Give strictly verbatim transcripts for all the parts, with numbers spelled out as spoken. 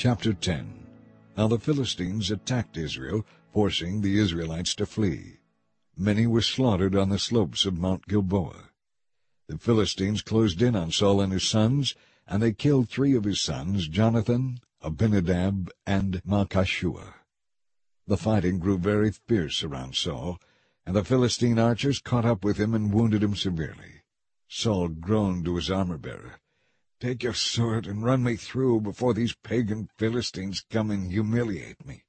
Chapter ten. Now the Philistines attacked Israel, forcing the Israelites to flee. Many were slaughtered on the slopes of Mount Gilboa. The Philistines closed in on Saul and his sons, and they killed three of his sons, Jonathan, Abinadab, and Malchishua. The fighting grew very fierce around Saul, and the Philistine archers caught up with him and wounded him severely. Saul groaned to his armor-bearer, "Take your sword and run me through before these pagan Philistines come and humiliate me."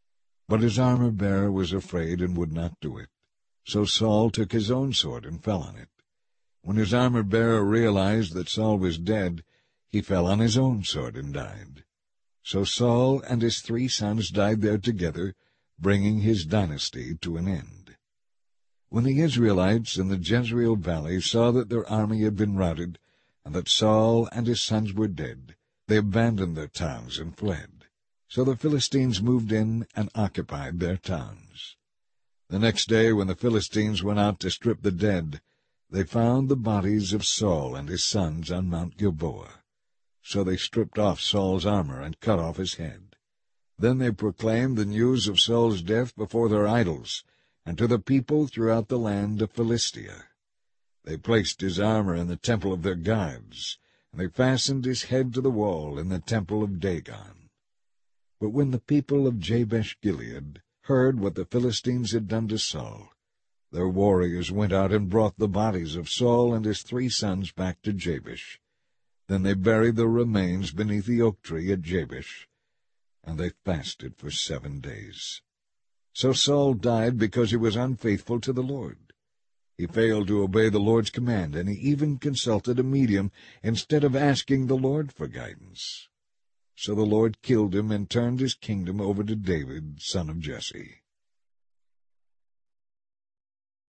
But his armor-bearer was afraid and would not do it. So Saul took his own sword and fell on it. When his armor-bearer realized that Saul was dead, he fell on his own sword and died. So Saul and his three sons died there together, bringing his dynasty to an end. When the Israelites in the Jezreel valley saw that their army had been routed, and that Saul and his sons were dead, they abandoned their towns and fled. So the Philistines moved in and occupied their towns. The next day, when the Philistines went out to strip the dead, they found the bodies of Saul and his sons on Mount Gilboa. So they stripped off Saul's armor and cut off his head. Then they proclaimed the news of Saul's death before their idols, and to the people throughout the land of Philistia. They placed his armor in the temple of their gods, and they fastened his head to the wall in the temple of Dagon. But when the people of Jabesh-Gilead heard what the Philistines had done to Saul, their warriors went out and brought the bodies of Saul and his three sons back to Jabesh. Then they buried their remains beneath the oak tree at Jabesh, and they fasted for seven days. So Saul died because he was unfaithful to the Lord. He failed to obey the Lord's command, and he even consulted a medium instead of asking the Lord for guidance. So the Lord killed him and turned his kingdom over to David, son of Jesse.